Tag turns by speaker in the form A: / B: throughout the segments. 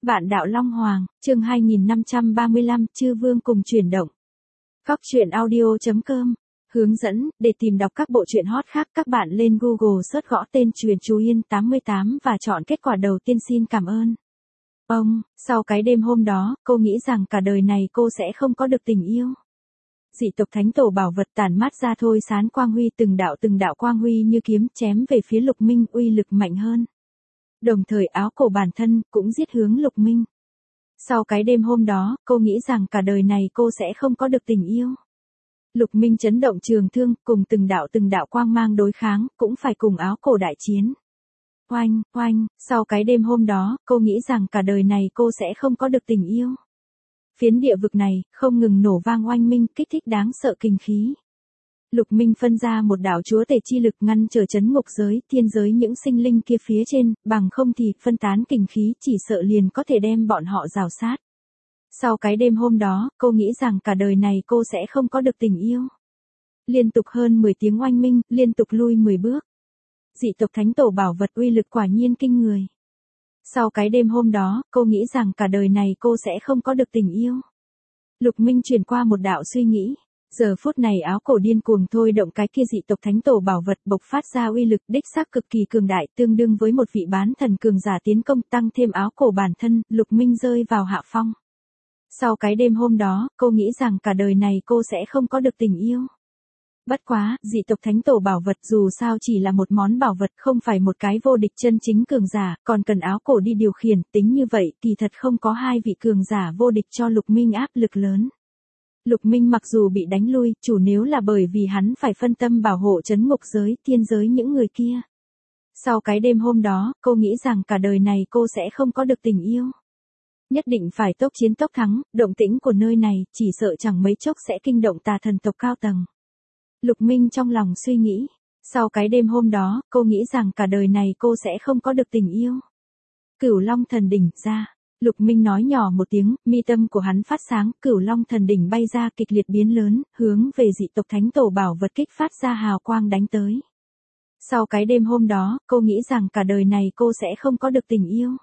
A: Vạn đạo Long Hoàng, chương 2535, Chư Vương cùng chuyển động. Góc truyện audio.com. Hướng dẫn, để tìm đọc các bộ truyện hot khác các bạn lên Google search gõ tên Truyền Chú Yên 88 và chọn kết quả đầu tiên xin cảm ơn. Sau cái đêm hôm đó, cô nghĩ rằng cả đời này cô sẽ không có được tình yêu. Dị tộc thánh tổ bảo vật tản mát ra thôi sán quang huy, từng đạo quang huy như kiếm chém về phía Lục Minh, uy lực mạnh hơn. Đồng thời áo cổ bản thân cũng giết hướng Lục Minh. Sau cái đêm hôm đó, cô nghĩ rằng cả đời này cô sẽ không có được tình yêu. Lục Minh chấn động trường thương, cùng từng đạo quang mang đối kháng, cũng phải cùng áo cổ đại chiến. Oanh, sau cái đêm hôm đó, cô nghĩ rằng cả đời này cô sẽ không có được tình yêu. Phiến địa vực này, không ngừng nổ vang oanh minh, kích thích đáng sợ kinh khí. Lục Minh phân ra một đạo chúa tể chi lực ngăn trở chấn ngục giới, thiên giới những sinh linh kia phía trên, bằng không thì phân tán kinh khí chỉ sợ liền có thể đem bọn họ rào sát. Sau cái đêm hôm đó, cô nghĩ rằng cả đời này cô sẽ không có được tình yêu. Liên tục hơn 10 tiếng oanh minh, liên tục lui 10 bước. Dị tộc thánh tổ bảo vật uy lực quả nhiên kinh người. Sau cái đêm hôm đó, cô nghĩ rằng cả đời này cô sẽ không có được tình yêu. Lục Minh chuyển qua một đạo suy nghĩ. Giờ phút này áo cổ điên cuồng thôi động cái kia dị tộc thánh tổ bảo vật bộc phát ra uy lực đích xác cực kỳ cường đại, tương đương với một vị bán thần cường giả tiến công, tăng thêm áo cổ bản thân, Lục Minh rơi vào hạ phong. Sau cái đêm hôm đó, cô nghĩ rằng cả đời này cô sẽ không có được tình yêu. Bất quá, dị tộc thánh tổ bảo vật dù sao chỉ là một món bảo vật, không phải một cái vô địch chân chính cường giả, còn cần áo cổ đi điều khiển, tính như vậy kỳ thật không có hai vị cường giả vô địch cho Lục Minh áp lực lớn. Lục Minh mặc dù bị đánh lui, chủ nếu là bởi vì hắn phải phân tâm bảo hộ trấn ngục giới, thiên giới những người kia. Sau cái đêm hôm đó, cô nghĩ rằng cả đời này cô sẽ không có được tình yêu. Nhất định phải tốc chiến tốc thắng, động tĩnh của nơi này, chỉ sợ chẳng mấy chốc sẽ kinh động tà thần tộc cao tầng. Lục Minh trong lòng suy nghĩ, sau cái đêm hôm đó, cô nghĩ rằng cả đời này cô sẽ không có được tình yêu. Cửu Long thần đỉnh ra. Lục Minh nói nhỏ một tiếng, mi tâm của hắn phát sáng, Cửu Long thần đỉnh bay ra kịch liệt biến lớn, hướng về dị tộc thánh tổ bảo vật kích phát ra hào quang đánh tới. Sau cái đêm hôm đó, cô nghĩ rằng cả đời này cô sẽ không có được tình yêu.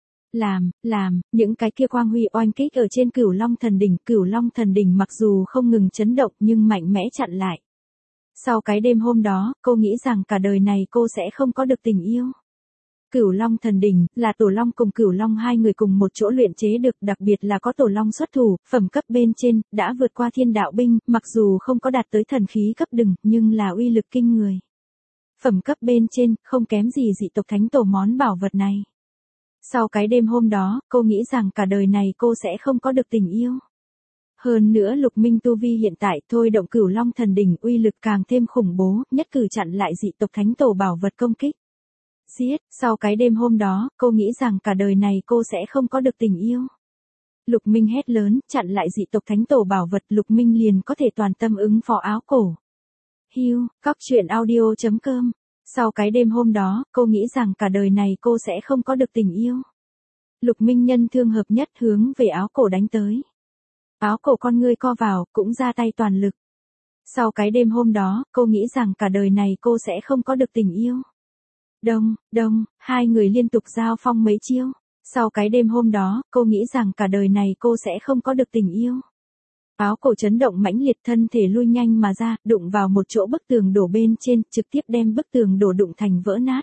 A: Những cái kia quang huy oanh kích ở trên Cửu Long thần đỉnh mặc dù không ngừng chấn động nhưng mạnh mẽ chặn lại. Sau cái đêm hôm đó, cô nghĩ rằng cả đời này cô sẽ không có được tình yêu. Cửu Long thần đỉnh là Tổ Long cùng Cửu Long hai người cùng một chỗ luyện chế được, đặc biệt là có Tổ Long xuất thủ, phẩm cấp bên trên đã vượt qua Thiên Đạo binh, mặc dù không có đạt tới thần khí cấp đừng, nhưng là uy lực kinh người. Phẩm cấp bên trên không kém gì dị tộc thánh tổ món bảo vật này. Sau cái đêm hôm đó, cô nghĩ rằng cả đời này cô sẽ không có được tình yêu. Hơn nữa Lục Minh tu vi hiện tại thôi động Cửu Long thần đỉnh uy lực càng thêm khủng bố, nhất cử chặn lại dị tộc thánh tổ bảo vật công kích. Sau cái đêm hôm đó, cô nghĩ rằng cả đời này cô sẽ không có được tình yêu. Lục Minh hét lớn, chặn lại dị tộc thánh tổ bảo vật, Lục Minh liền có thể toàn tâm ứng phó áo cổ. Góc truyện audio.com. Sau cái đêm hôm đó, cô nghĩ rằng cả đời này cô sẽ không có được tình yêu. Lục Minh nhân thương hợp nhất hướng về áo cổ đánh tới. Áo cổ con ngươi co vào, cũng ra tay toàn lực. Sau cái đêm hôm đó, cô nghĩ rằng cả đời này cô sẽ không có được tình yêu. Đông, hai người liên tục giao phong mấy chiêu. Sau cái đêm hôm đó, cô nghĩ rằng cả đời này cô sẽ không có được tình yêu. Áo cổ chấn động mãnh liệt, thân thể lui nhanh mà ra, đụng vào một chỗ bức tường đổ bên trên, trực tiếp đem bức tường đổ đụng thành vỡ nát.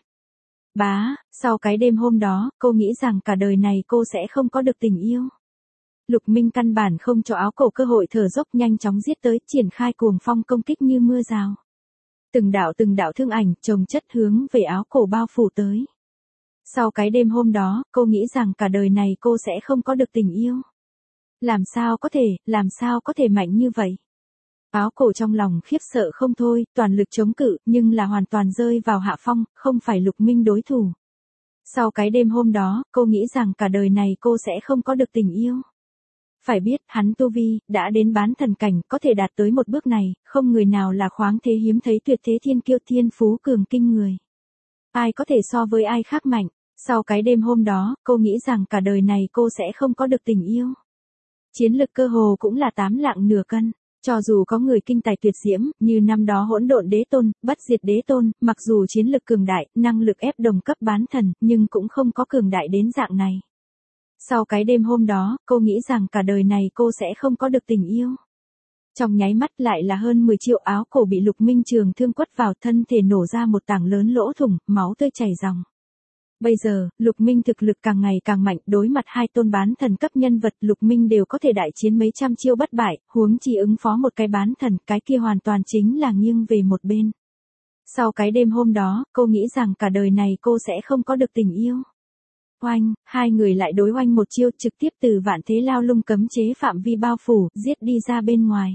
A: Sau cái đêm hôm đó, cô nghĩ rằng cả đời này cô sẽ không có được tình yêu. Lục Minh căn bản không cho áo cổ cơ hội thở dốc, nhanh chóng giết tới, triển khai cuồng phong công kích như mưa rào. Từng đạo thương ảnh chồng chất hướng về áo cổ bao phủ tới. Sau cái đêm hôm đó, cô nghĩ rằng cả đời này cô sẽ không có được tình yêu. Làm sao có thể mạnh như vậy? Áo cổ trong lòng khiếp sợ không thôi, toàn lực chống cự, nhưng là hoàn toàn rơi vào hạ phong, không phải Lục Minh đối thủ. Sau cái đêm hôm đó, cô nghĩ rằng cả đời này cô sẽ không có được tình yêu. Phải biết, hắn tu vi, đã đến bán thần cảnh, có thể đạt tới một bước này, không người nào là khoáng thế hiếm thấy tuyệt thế thiên kiêu, thiên phú cường kinh người. Ai có thể so với ai khác mạnh. Sau cái đêm hôm đó, cô nghĩ rằng cả đời này cô sẽ không có được tình yêu. Chiến lực cơ hồ cũng là 8 lạng nửa cân. Cho dù có người kinh tài tuyệt diễm, như năm đó Hỗn Độn Đế Tôn, Bất Diệt Đế Tôn, mặc dù chiến lực cường đại, năng lực ép đồng cấp bán thần, nhưng cũng không có cường đại đến dạng này. Sau cái đêm hôm đó, cô nghĩ rằng cả đời này cô sẽ không có được tình yêu. Trong nháy mắt lại là hơn 10 triệu áo cổ bị Lục Minh Trường thương quất vào, thân thể nổ ra một tảng lớn lỗ thủng, máu tươi chảy ròng. Bây giờ, Lục Minh thực lực càng ngày càng mạnh, đối mặt hai tôn bán thần cấp nhân vật Lục Minh đều có thể đại chiến mấy trăm chiêu bất bại, huống chi ứng phó một cái bán thần, cái kia hoàn toàn chính là nghiêng về một bên. Sau cái đêm hôm đó, cô nghĩ rằng cả đời này cô sẽ không có được tình yêu. Oanh, hai người lại đối oanh một chiêu, trực tiếp từ vạn thế lao lung cấm chế phạm vi bao phủ, giết đi ra bên ngoài.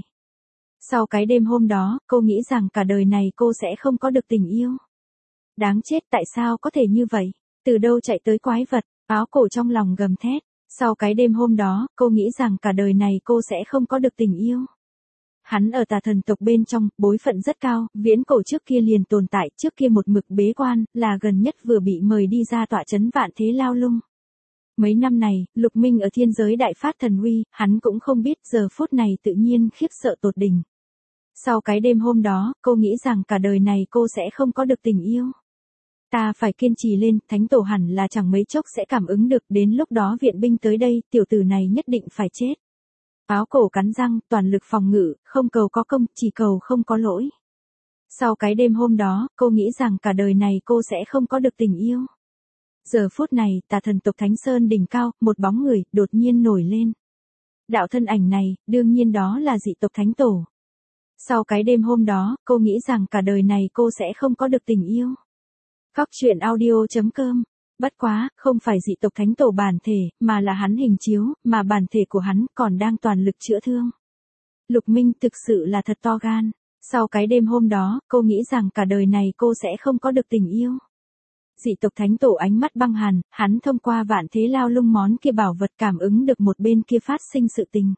A: Sau cái đêm hôm đó, cô nghĩ rằng cả đời này cô sẽ không có được tình yêu. Đáng chết, tại sao có thể như vậy? Từ đâu chạy tới quái vật? Áo cổ trong lòng gầm thét. Sau cái đêm hôm đó, cô nghĩ rằng cả đời này cô sẽ không có được tình yêu. Hắn ở tà thần tộc bên trong, bối phận rất cao, viễn cổ trước kia liền tồn tại, trước kia một mực bế quan, là gần nhất vừa bị mời đi ra tọa trấn vạn thế lao lung. Mấy năm này, Lục Minh ở thiên giới đại phát thần uy, hắn cũng không biết, giờ phút này tự nhiên khiếp sợ tột đỉnh. Sau cái đêm hôm đó, cô nghĩ rằng cả đời này cô sẽ không có được tình yêu. Ta phải kiên trì lên, thánh tổ hẳn là chẳng mấy chốc sẽ cảm ứng được, đến lúc đó viện binh tới đây, tiểu tử này nhất định phải chết. Áo cổ cắn răng, toàn lực phòng ngự, không cầu có công, chỉ cầu không có lỗi. Sau cái đêm hôm đó, cô nghĩ rằng cả đời này cô sẽ không có được tình yêu. Giờ phút này, tà thần tộc Thánh Sơn đỉnh cao, một bóng người, đột nhiên nổi lên. Đạo thân ảnh này, đương nhiên đó là dị tộc Thánh Tổ. Sau cái đêm hôm đó, cô nghĩ rằng cả đời này cô sẽ không có được tình yêu. Góc truyện audio.com. Bất quá, không phải dị tộc Thánh Tổ bản thể, mà là hắn hình chiếu, mà bản thể của hắn còn đang toàn lực chữa thương. Lục Minh thực sự là thật to gan. Sau cái đêm hôm đó, cô nghĩ rằng cả đời này cô sẽ không có được tình yêu. Dị tộc Thánh Tổ ánh mắt băng hàn, hắn thông qua vạn thế lao lung món kia bảo vật cảm ứng được một bên kia phát sinh sự tình.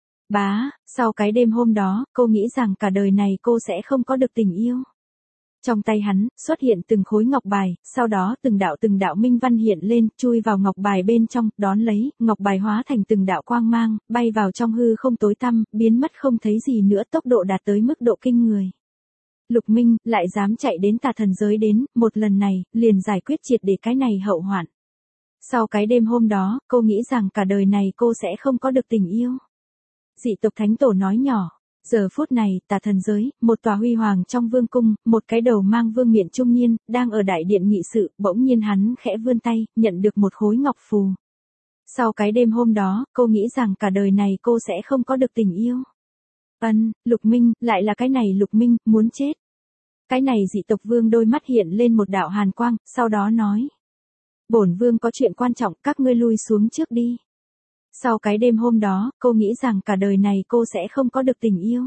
A: Sau cái đêm hôm đó, cô nghĩ rằng cả đời này cô sẽ không có được tình yêu. Trong tay hắn, xuất hiện từng khối ngọc bài, sau đó từng đạo minh văn hiện lên, chui vào ngọc bài bên trong, đón lấy, ngọc bài hóa thành từng đạo quang mang, bay vào trong hư không tối tăm, biến mất không thấy gì nữa, tốc độ đạt tới mức độ kinh người. Lục Minh, lại dám chạy đến tà thần giới đến, một lần này, liền giải quyết triệt để cái này hậu hoạn. Sau cái đêm hôm đó, cô nghĩ rằng cả đời này cô sẽ không có được tình yêu. Dị tộc Thánh Tổ nói nhỏ. Giờ phút này, tà thần giới, một tòa huy hoàng trong vương cung, một cái đầu mang vương miện trung niên, đang ở đại điện nghị sự, bỗng nhiên hắn khẽ vươn tay, nhận được một khối ngọc phù. Sau cái đêm hôm đó, cô nghĩ rằng cả đời này cô sẽ không có được tình yêu. Lục Minh, lại là cái này Lục Minh, muốn chết. Cái này dị tộc vương đôi mắt hiện lên một đạo hàn quang, sau đó nói. Bổn vương có chuyện quan trọng, các ngươi lui xuống trước đi. Sau cái đêm hôm đó, cô nghĩ rằng cả đời này cô sẽ không có được tình yêu.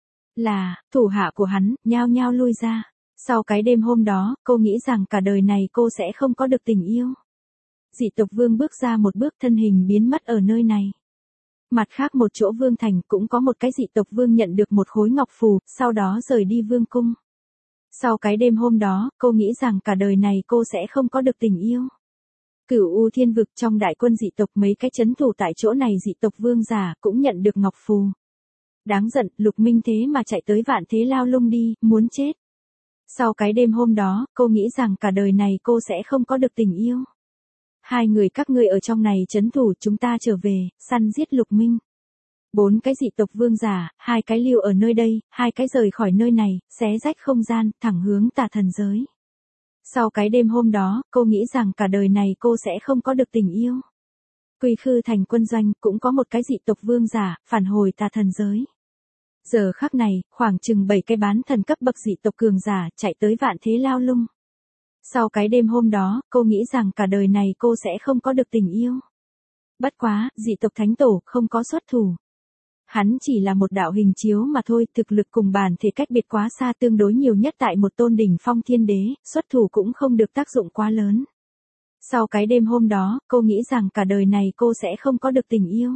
A: Thủ hạ của hắn, nhao nhao lui ra. Sau cái đêm hôm đó, cô nghĩ rằng cả đời này cô sẽ không có được tình yêu. Dị tộc vương bước ra một bước, thân hình biến mất ở nơi này. Mặt khác một chỗ vương thành cũng có một cái dị tộc vương nhận được một khối ngọc phù, sau đó rời đi vương cung. Sau cái đêm hôm đó, cô nghĩ rằng cả đời này cô sẽ không có được tình yêu. Cửu U Thiên Vực trong đại quân dị tộc mấy cái chấn thủ tại chỗ này dị tộc vương giả cũng nhận được ngọc phù. Đáng giận, Lục Minh thế mà chạy tới vạn thế lao lung đi, muốn chết. Sau cái đêm hôm đó, cô nghĩ rằng cả đời này cô sẽ không có được tình yêu. Hai người các ngươi ở trong này chấn thủ, chúng ta trở về, săn giết Lục Minh. 4 cái dị tộc vương giả, 2 cái lưu ở nơi đây, 2 cái rời khỏi nơi này, xé rách không gian, thẳng hướng tà thần giới. Sau cái đêm hôm đó, cô nghĩ rằng cả đời này cô sẽ không có được tình yêu. Quy Khư thành quân doanh cũng có một cái dị tộc vương giả, phản hồi tà thần giới. Giờ khắc này, khoảng chừng 7 cái bán thần cấp bậc dị tộc cường giả chạy tới vạn thế lao lung. Sau cái đêm hôm đó, cô nghĩ rằng cả đời này cô sẽ không có được tình yêu. Bất quá, dị tộc Thánh Tổ không có xuất thủ. Hắn chỉ là một đạo hình chiếu mà thôi, thực lực cùng bản thể cách biệt quá xa, tương đối nhiều nhất tại một tôn đỉnh phong thiên đế, xuất thủ cũng không được tác dụng quá lớn. Sau cái đêm hôm đó, cô nghĩ rằng cả đời này cô sẽ không có được tình yêu.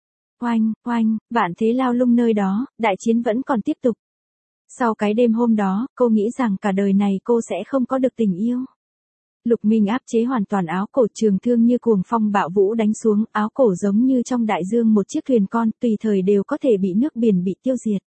A: Oanh, vạn thế lao lung nơi đó, đại chiến vẫn còn tiếp tục. Sau cái đêm hôm đó, cô nghĩ rằng cả đời này cô sẽ không có được tình yêu. Lục Minh áp chế hoàn toàn áo cổ, trường thương như cuồng phong bạo vũ đánh xuống, áo cổ giống như trong đại dương một chiếc thuyền con, tùy thời đều có thể bị nước biển bị tiêu diệt.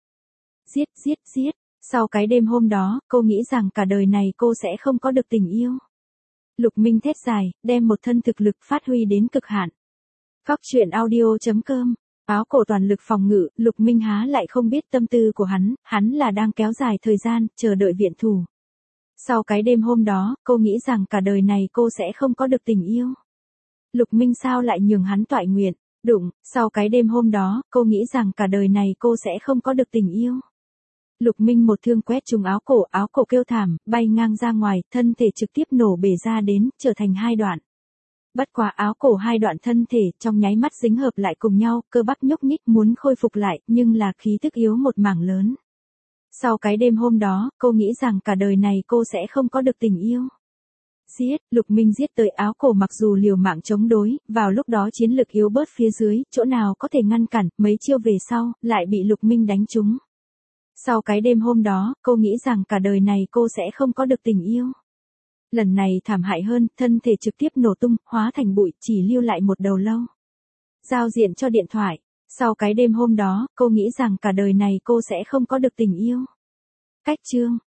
A: Giết. Sau cái đêm hôm đó, cô nghĩ rằng cả đời này cô sẽ không có được tình yêu. Lục Minh thét dài, đem một thân thực lực phát huy đến cực hạn. Cóc truyện audio.com. Áo cổ toàn lực phòng ngự, Lục Minh há lại không biết tâm tư của hắn là đang kéo dài thời gian, chờ đợi viện thủ. Sau cái đêm hôm đó, cô nghĩ rằng cả đời này cô sẽ không có được tình yêu. Lục Minh sao lại nhường hắn toại nguyện, sau cái đêm hôm đó, cô nghĩ rằng cả đời này cô sẽ không có được tình yêu. Lục Minh một thương quét trúng áo cổ kêu thảm, bay ngang ra ngoài, thân thể trực tiếp nổ bể ra đến, trở thành hai đoạn. Bất quá áo cổ hai đoạn thân thể trong nháy mắt dính hợp lại cùng nhau, cơ bắp nhúc nhích muốn khôi phục lại, nhưng là khí tức yếu một mảng lớn. Sau cái đêm hôm đó, cô nghĩ rằng cả đời này cô sẽ không có được tình yêu. Lục Minh giết tới áo cổ mặc dù liều mạng chống đối, vào lúc đó chiến lực yếu bớt phía dưới, chỗ nào có thể ngăn cản, mấy chiêu về sau, lại bị Lục Minh đánh trúng. Sau cái đêm hôm đó, cô nghĩ rằng cả đời này cô sẽ không có được tình yêu. Lần này thảm hại hơn, thân thể trực tiếp nổ tung, hóa thành bụi, chỉ lưu lại một đầu lâu. Giao diện cho điện thoại. Sau cái đêm hôm đó, cô nghĩ rằng cả đời này cô sẽ không có được tình yêu. Cách chương.